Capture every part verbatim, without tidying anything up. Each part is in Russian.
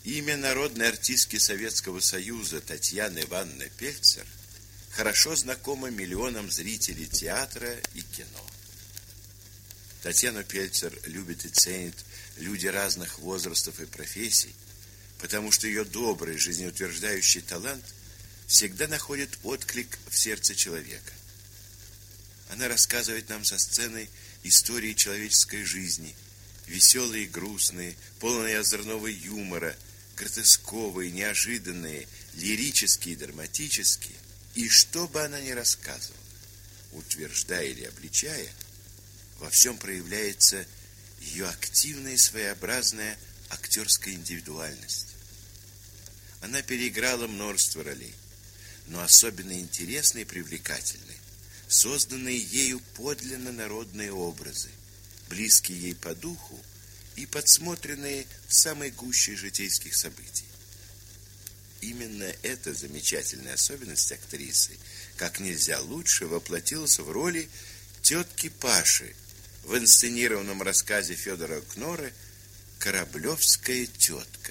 Имя народной артистки Советского Союза Татьяны Ивановны Пельцер хорошо знакомо миллионам зрителей театра и кино. Татьяну Пельцер любят и ценят люди разных возрастов и профессий, потому что ее добрый, жизнеутверждающий талант всегда находит отклик в сердце человека. Она рассказывает нам со сцены истории человеческой жизни, веселые и грустные, полные озорного юмора, гротесковые, неожиданные, лирические, драматические. И что бы она ни рассказывала, утверждая или обличая, во всем проявляется ее активная и своеобразная актерская индивидуальность. Она переиграла множество ролей, но особенно интересные и привлекательные, созданные ею подлинно народные образы, близкие ей по духу и подсмотренные в самой гуще житейских событий. Именно эта замечательная особенность актрисы как нельзя лучше воплотилась в роли тетки Паши в инсценированном рассказе Федора Кноры «Кораблевская тетка».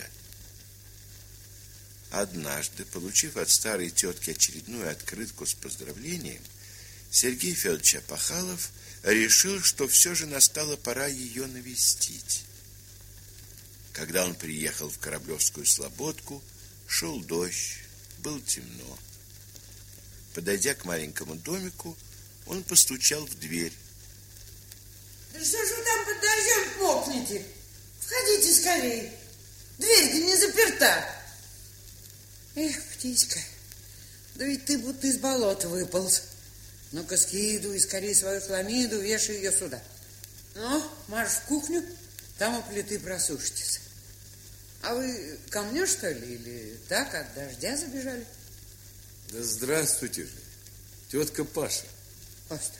Однажды, получив от старой тетки очередную открытку с поздравлением, Сергей Федорович Опахалов решил, что все же настала пора ее навестить. Когда он приехал в Кораблевскую слободку, шел дождь, было темно. Подойдя к маленькому домику, он постучал в дверь. Да что ж вы там под дождем мокнете? Входите скорее. Дверь-то не заперта. Эх, птичка, да ведь ты будто из болота выполз. Ну-ка скидывай скорее свою хламиду, вешай ее сюда. Ну, марш в кухню, там у плиты просушитесь. А вы ко мне, что ли, или так от дождя забежали? Да здравствуйте же, тетка Паша. Постой.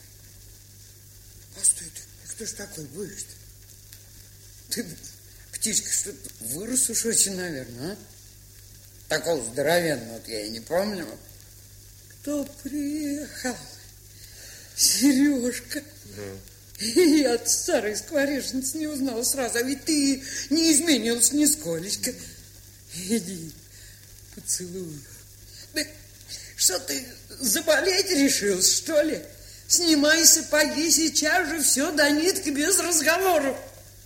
Постой ты, кто ж такой будешь-то? Ты, птичка, что-то вырос уж очень, наверное, а? Такого здоровенного я и не помню. Кто приехал? Сережка. Ну. И я от старой скворечницы не узнала сразу, а ведь ты не изменился нисколечко. Иди, поцелуй. Да что ты, заболеть решился, что ли? Снимай сапоги сейчас же, все до нитки, без разговоров.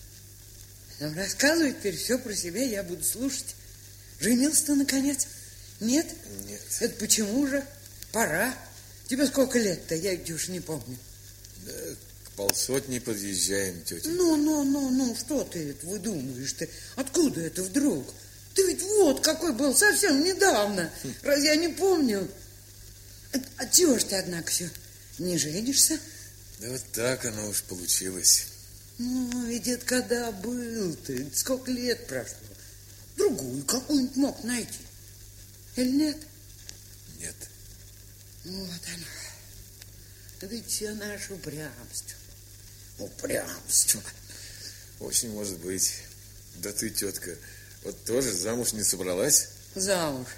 Нам рассказывай теперь все про себя, я буду слушать. Женился-то, наконец? Нет? Нет. Это почему же? Пора. Тебе сколько лет-то? Я ведь уж не помню. Да, к полсотни подъезжаем, тетя. Ну, ну, ну, ну, что ты это выдумываешь-то? Откуда это вдруг? Ты ведь вот какой был совсем недавно. Разве я не помню? А, а чего ж ты, однако, все не женишься? Да вот так оно уж получилось. Ну, ведь это когда был ты? Сколько лет прошло? Другую какую-нибудь мог найти. Или нет? Нет. Вот оно. Это ведь все наше упрямство. Упрямство. Очень может быть. Да ты, тетка, вот тоже замуж не собралась? Замуж.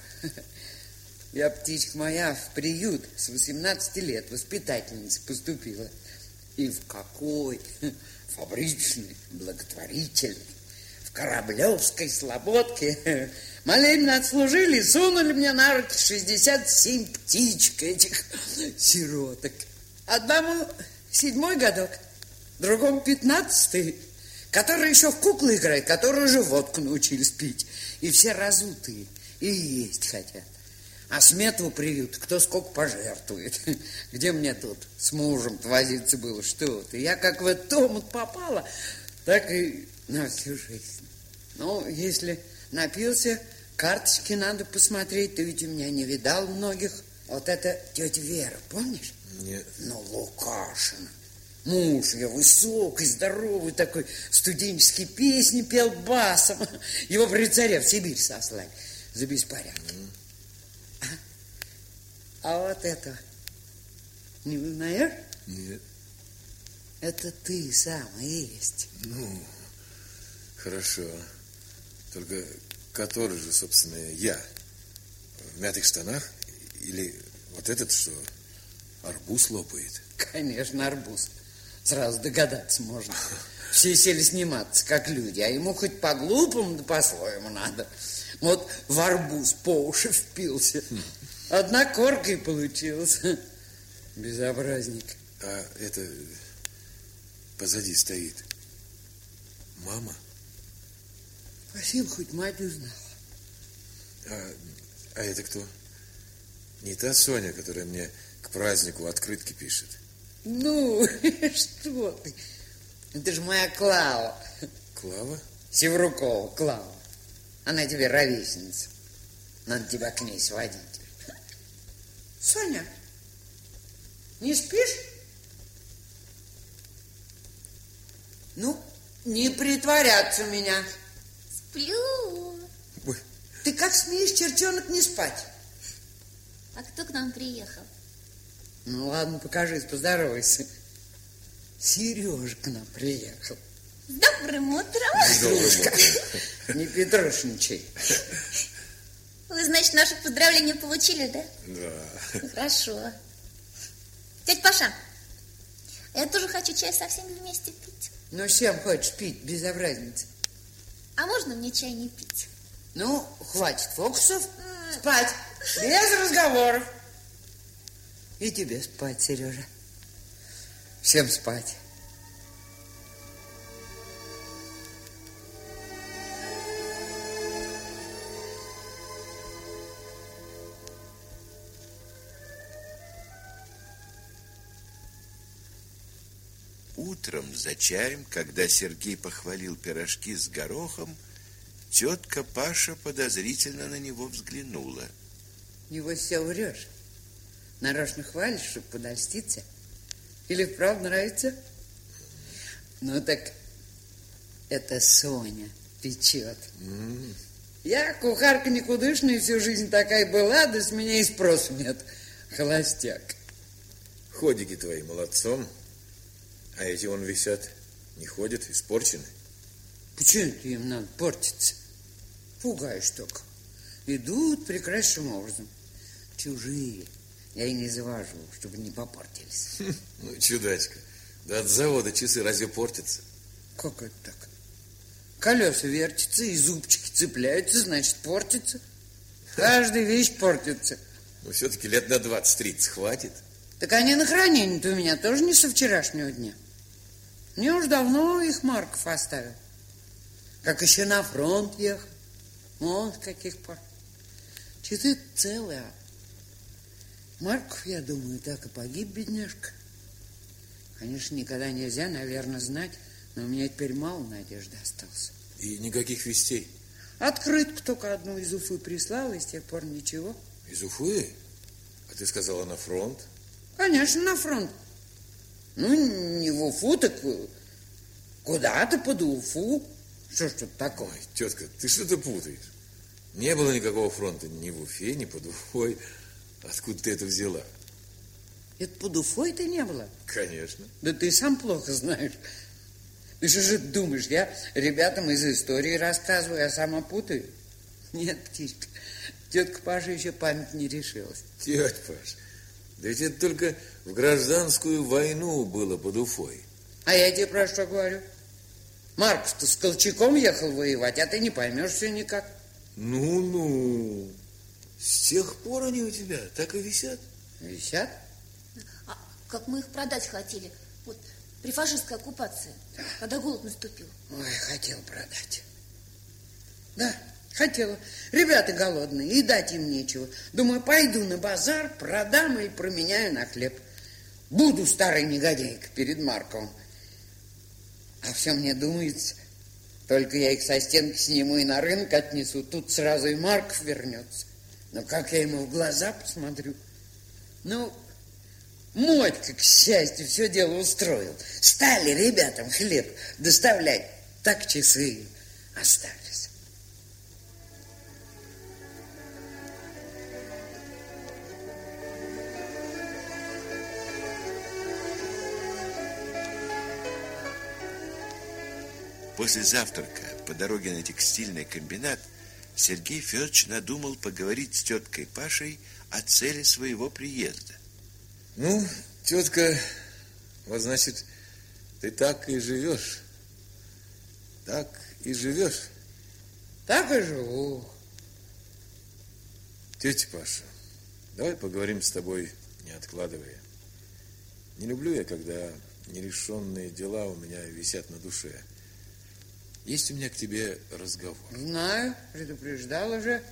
Я, птичка моя, в приют с восемнадцати лет воспитательницей поступила. И в какой? Фабричный, благотворительный. В Кораблевской слободке молельно отслужили, сунули мне на руки шестьдесят семь птичек этих сироток. Одному седьмой годок, другому пятнадцатый, который еще в куклы играет, которые уже водку научились пить. И все разутые, и есть хотят. А смету приют, кто сколько пожертвует. Где мне тут с мужем возиться было, что ты? Я как в этот омут попала, так и на всю жизнь. Ну, если напился, карточки надо посмотреть. Ты ведь у меня не видал многих. Вот это тетя Вера, помнишь? Нет. Ну, Лукашина. Муж ее высокий, здоровый такой, студенческие песни пел басом. Его при царе в Сибирь сослали за беспорядки. Mm. А? а вот это не узнаешь? Нет. Это ты сам и есть. Ну, хорошо. Только который же, собственно, я? В мятых штанах? Или вот этот, что арбуз лопает? Конечно, арбуз. Сразу догадаться можно. Все сели сниматься, как люди, а ему хоть по-глупому, да по-своему надо. Вот в арбуз по уши впился. Одна корка и получилась. Безобразник. А это позади стоит мама? Спасибо, хоть мать узнала. А, а это кто? Не та Соня, которая мне к празднику открытки пишет? Ну, что ты? Это же моя Клава. Клава? Севрукова, Клава. Она тебе ровесница. Надо тебя к ней сводить. Соня, не спишь? Ну, не притворяться у меня. Сплю. Ой. Ты как смеешь, чертенок, не спать? А кто к нам приехал? Ну, ладно, покажись, поздоровайся. Сережа к нам приехал. С добрым утром. Дружка, не петрушничай. Вы, значит, наше поздравление получили, да? Да. Хорошо. Дядь Паша, я тоже хочу чай со всеми вместе пить. Ну, с чем хочешь пить, безобразница? А можно мне чай не пить? Ну, хватит фокусов. Спать. Без разговоров. И тебе спать, Сережа. Всем спать. Утром за чаем, когда Сергей похвалил пирожки с горохом, тетка Паша подозрительно на него взглянула. Его все врешь. Нарочно хвалишь, чтобы подольститься? Или вправду нравится? Ну так это Соня печет. Mm. Я кухарка никудышная, всю жизнь такая была, да с меня и спросу нет. Холостяк. Ходики твои молодцом. А эти вон висят, не ходят, испорчены. Почему ты им надо портиться? Пугаешь только. Идут прекрасным образом. Чужие. Я и не завожу, чтобы не попортились. Ну, чудачка. Да от завода часы разве портятся? Как это так? Колеса вертятся и зубчики цепляются, значит, портятся. Каждая вещь портится. Но все-таки лет на двадцать-тридцать хватит. Так они на хранение-то у меня тоже не со вчерашнего дня. Мне уж давно их Марков оставил. Как еще на фронт ехал. Вот с каких пор. Часы целые. Марков, я думаю, так и погиб, бедняжка. Конечно, никогда нельзя, наверное, знать, но у меня теперь мало надежды осталось. И никаких вестей? Открытку только одну из Уфы прислала, и с тех пор ничего. Из Уфы? А ты сказала, на фронт? Конечно, на фронт. Ну, не в Уфу, так куда-то под Уфу. Что ж тут такое? Ой, тетка, ты что-то путаешь. Не было никакого фронта ни в Уфе, ни под Уфой. Откуда ты это взяла? Это под Уфой-то не было? Конечно. Да ты сам плохо знаешь. Ты что же думаешь, я ребятам из истории рассказываю, а сама путаю? Нет, птичка, тетка Паша еще память не решилась. Тетя Паш, да ведь это только в гражданскую войну было под Уфой. А я тебе про что говорю? Марков-то с Колчаком ехал воевать, а ты не поймешь все никак. Ну-ну, с тех пор они у тебя так и висят? Висят? А как мы их продать хотели, вот при фашистской оккупации, когда голод наступил. Ой, хотел продать. Да, хотела. Ребята голодные, и дать им нечего. Думаю, пойду на базар, продам и променяю на хлеб. Буду старой негодяйкой перед Марковым. А все мне думается, только я их со стенки сниму и на рынок отнесу, тут сразу и Марков вернется. Но как я ему в глаза посмотрю? Ну, Мотька, к счастью, все дело устроил. Стали ребятам хлеб доставлять, так часы остались. После завтрака по дороге на текстильный комбинат Сергей Федорович надумал поговорить с теткой Пашей о цели своего приезда. Ну, тетка, вот значит, Ты так и живешь. Так и живешь. Так и живу. Тетя Паша, давай поговорим с тобой, не откладывая. Не люблю я, когда нерешенные дела у меня висят на душе. Есть у меня к тебе разговор. Знаю, предупреждал уже.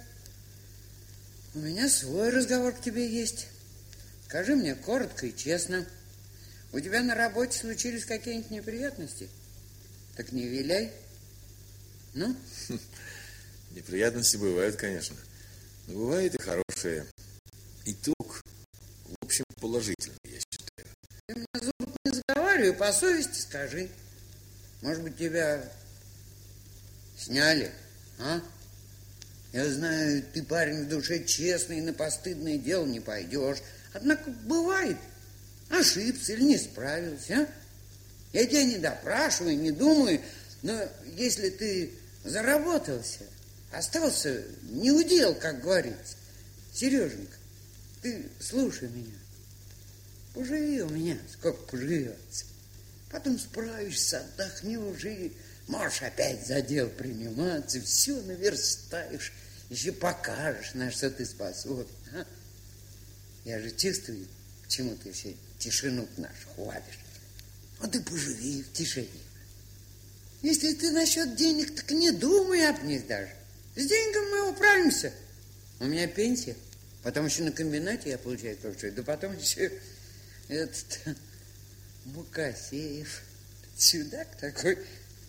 У меня свой разговор к тебе есть. Скажи мне коротко и честно. У тебя на работе случились какие-нибудь неприятности? Так не виляй. Ну? Неприятности бывают, конечно. Но бывает и хорошие. Итог, в общем, положительный, я считаю. Ты мне зуб не заговаривай, по совести скажи. Может быть, тебя сняли, а? Я знаю, ты парень в душе честный, на постыдное дело не пойдешь. Однако бывает, ошибся или не справился, а? Я тебя не допрашиваю, не думаю, но если ты заработался, остался не удел, как говорится. Сереженька, ты слушай меня. Поживи у меня, сколько поживется. Потом справишься, отдохнешь и можешь опять за дело приниматься, все наверстаешь, еще покажешь, на что ты способен. А? Я же чувствую, к чему ты все тишину нашу хвалишь. Вот и поживи в тишине. Если ты насчет денег, так не думай об них даже. С деньгами мы управимся. У меня пенсия. Потом еще на комбинате я получаю кое-что. Да потом еще этот Мукасеев, чудак такой,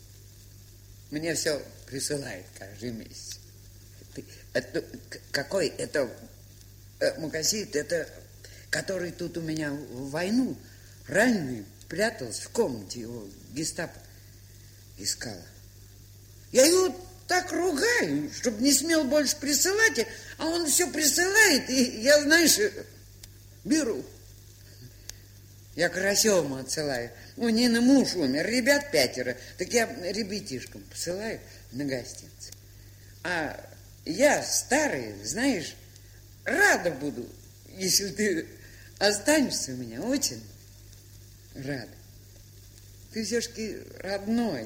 мне все присылает каждый месяц. Это, какой это Мукасеев, это который тут у меня в войну раненый прятался в комнате, его гестапо искала. Я его так ругаю, чтобы не смел больше присылать, а он все присылает, и я, знаешь, беру. Я Карасевому отсылаю. У Нины муж умер, ребят пятеро, так я ребятишкам посылаю на гостинцы. А я старый, знаешь, рада буду, если ты останешься у меня, очень рада. Ты все-таки родной.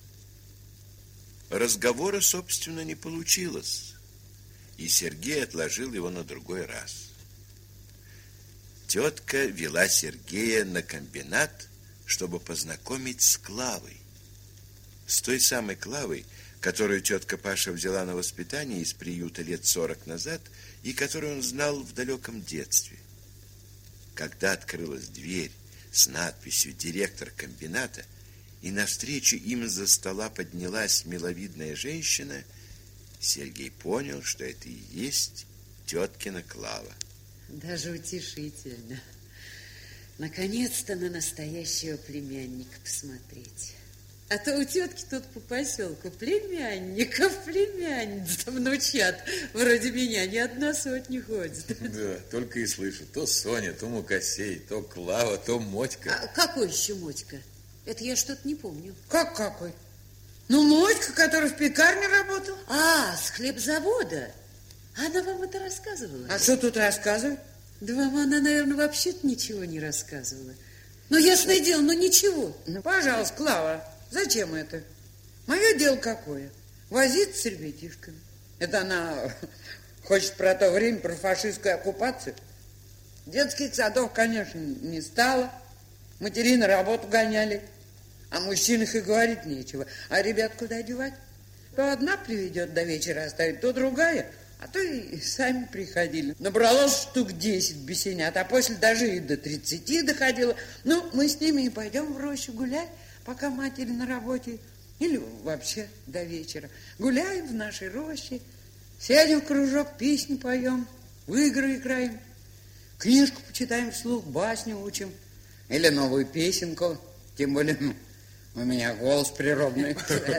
Разговора, собственно, не получилось, и Сергей отложил его на другой раз. Тетка вела Сергея на комбинат, чтобы познакомить с Клавой. С той самой Клавой, которую тетка Паша взяла на воспитание из приюта лет сорок назад и которую он знал в далеком детстве. Когда открылась дверь с надписью «Директор комбината», и навстречу им из-за стола поднялась миловидная женщина, Сергей понял, что это и есть теткина Клава. Даже утешительно. Наконец-то на настоящего племянника посмотреть. А то у тетки тут по поселку племянников, племянниц, внучат. Вроде меня ни одна сотня ходит. Да, только и слышу. То Соня, то Мукасей, то Клава, то Мотька. А какой еще Мотька? Это я что-то не помню. Как какой? Ну, Мотька, который в пекарне работал. А, с хлебзавода. Она вам это рассказывала? А что тут рассказывать? Да вам она, наверное, вообще-то ничего не рассказывала. Ну, ясное дело, ну ничего. Ну, пожалуйста, Клава, зачем это? Мое дело какое? Возиться с ребятишками. Это она хочет про то время, про фашистскую оккупацию. Детских садов, конечно, не стало. Матери на работу гоняли. О мужчинах и говорить нечего. А ребят куда девать? То одна приведет до вечера оставит, то другая. А то и сами приходили. Набралось штук десять бесенят, а после даже и до тридцати доходило. Ну, мы с ними и пойдем в рощу гулять, пока матери на работе. Или вообще до вечера. Гуляем в нашей роще, сядем в кружок, песни поем, в игры играем, книжку почитаем вслух, басню учим. Или новую песенку. Тем более, ну, у меня голос природный.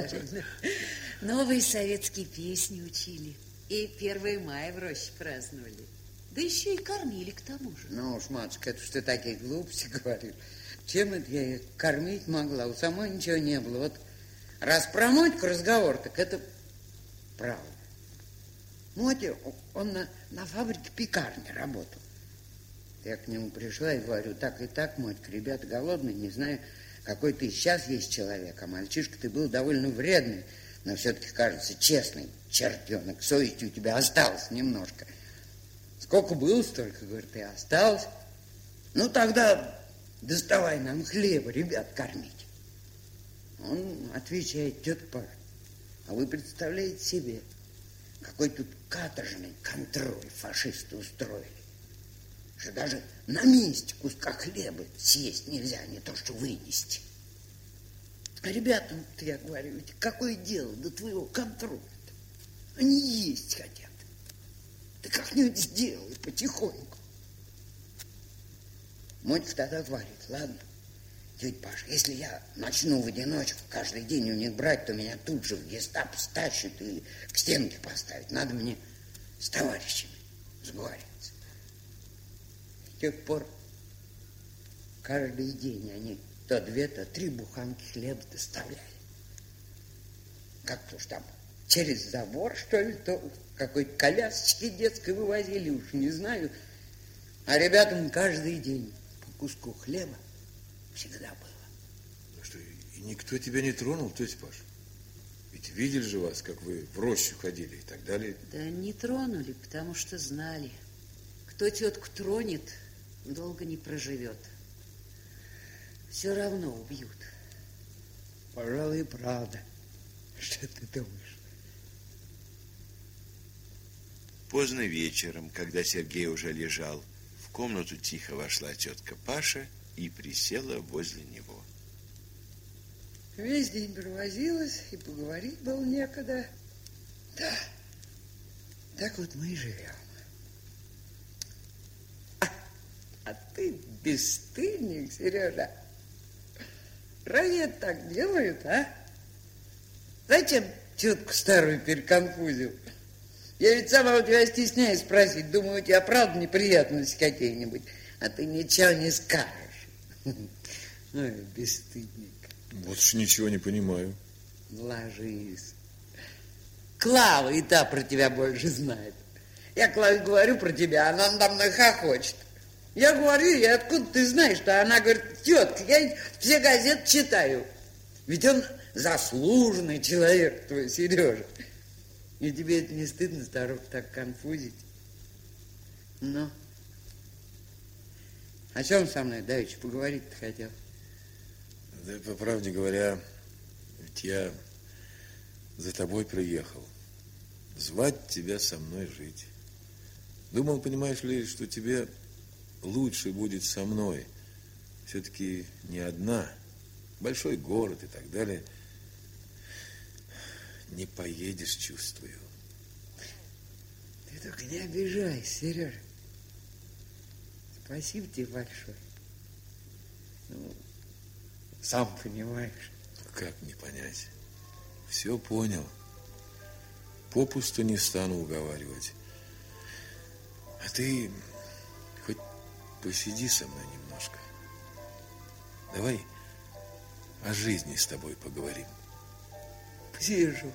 Новые советские песни учили. И первое мая в роще праздновали. Да еще и кормили к тому же. Ну уж, матушка, это что ты такие глупости говоришь. Чем это я их кормить могла? У самой ничего не было. Вот раз про Мотьку разговор, так это правда. Мотя, он на, на фабрике пекарни работал. Я к нему пришла и говорю, так и так, Мотька, ребята голодные, не знаю, какой ты сейчас есть человек, а мальчишка ты был довольно вредный, но все-таки, кажется, честный чертенок. Совести у тебя осталось немножко. Сколько было, столько, говорит, и осталось. Ну, тогда доставай нам хлеба, ребят, кормить. Он отвечает: тетка Паша, а вы представляете себе, какой тут каторжный контроль фашисты устроили, что даже на месте куска хлеба съесть нельзя, не то что вынести. А ребятам-то, я говорю, ведь какое дело до твоего контроля-то? Они есть хотят. Ты как-нибудь сделай потихоньку. Мотька тогда говорит: ладно, тетя Паша, если я начну в одиночку каждый день у них брать, то меня тут же в гестапо стащат и к стенке поставят. Надо мне с товарищами сговориться. С тех пор каждый день они то две, то три буханки хлеба доставляли. Как-то уж там через забор, что ли, то какой-то колясочки детской вывозили, уж не знаю. А ребятам каждый день по куску хлеба всегда было. Ну что, и никто тебя не тронул, тетя Паша? Ведь видели же вас, как вы в рощу ходили и так далее. Да не тронули, потому что знали. Кто тетку тронет, долго не проживет. Все равно убьют. Пожалуй, правда. Что ты думаешь? Поздно вечером, когда Сергей уже лежал, в комнату тихо вошла тетка Паша и присела возле него. Весь день провозилась, и поговорить было некогда. Да, так вот мы и живем. А, а ты бесстыдник, Сережа. Разве так делают, а? Зачем тетку старую переконфузил? Я ведь сама у тебя стесняюсь спросить. Думаю, у тебя правда неприятности какие-нибудь, а ты ничего не скажешь. Ой, бесстыдник. Вот уж ничего не понимаю. Ложись. Клава и та про тебя больше знает. Я Клаве говорю про тебя, она надо мной хохочет. Я говорю, и откуда ты знаешь, что она говорит: тетка, я все газеты читаю. Ведь он заслуженный человек твой, Сережа. И тебе это не стыдно, старух, так конфузить? Ну, о чем со мной давеча поговорить-то хотел? Да, по правде говоря, ведь я за тобой приехал. Звать тебя со мной жить. Думал, понимаешь ли, что тебе лучше будет со мной. Все-таки не одна. Большой город и так далее. Не поедешь, чувствую. Ты только не обижайся, Сережа. Спасибо тебе большое. Ну, сам понимаешь. Как не понять? Все понял. Попусту не стану уговаривать. А ты хоть посиди со мной немножко. Давай о жизни с тобой поговорим. Посижу.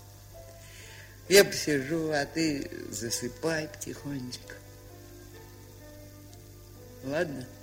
Я посижу, а ты засыпай потихонечку. Ладно?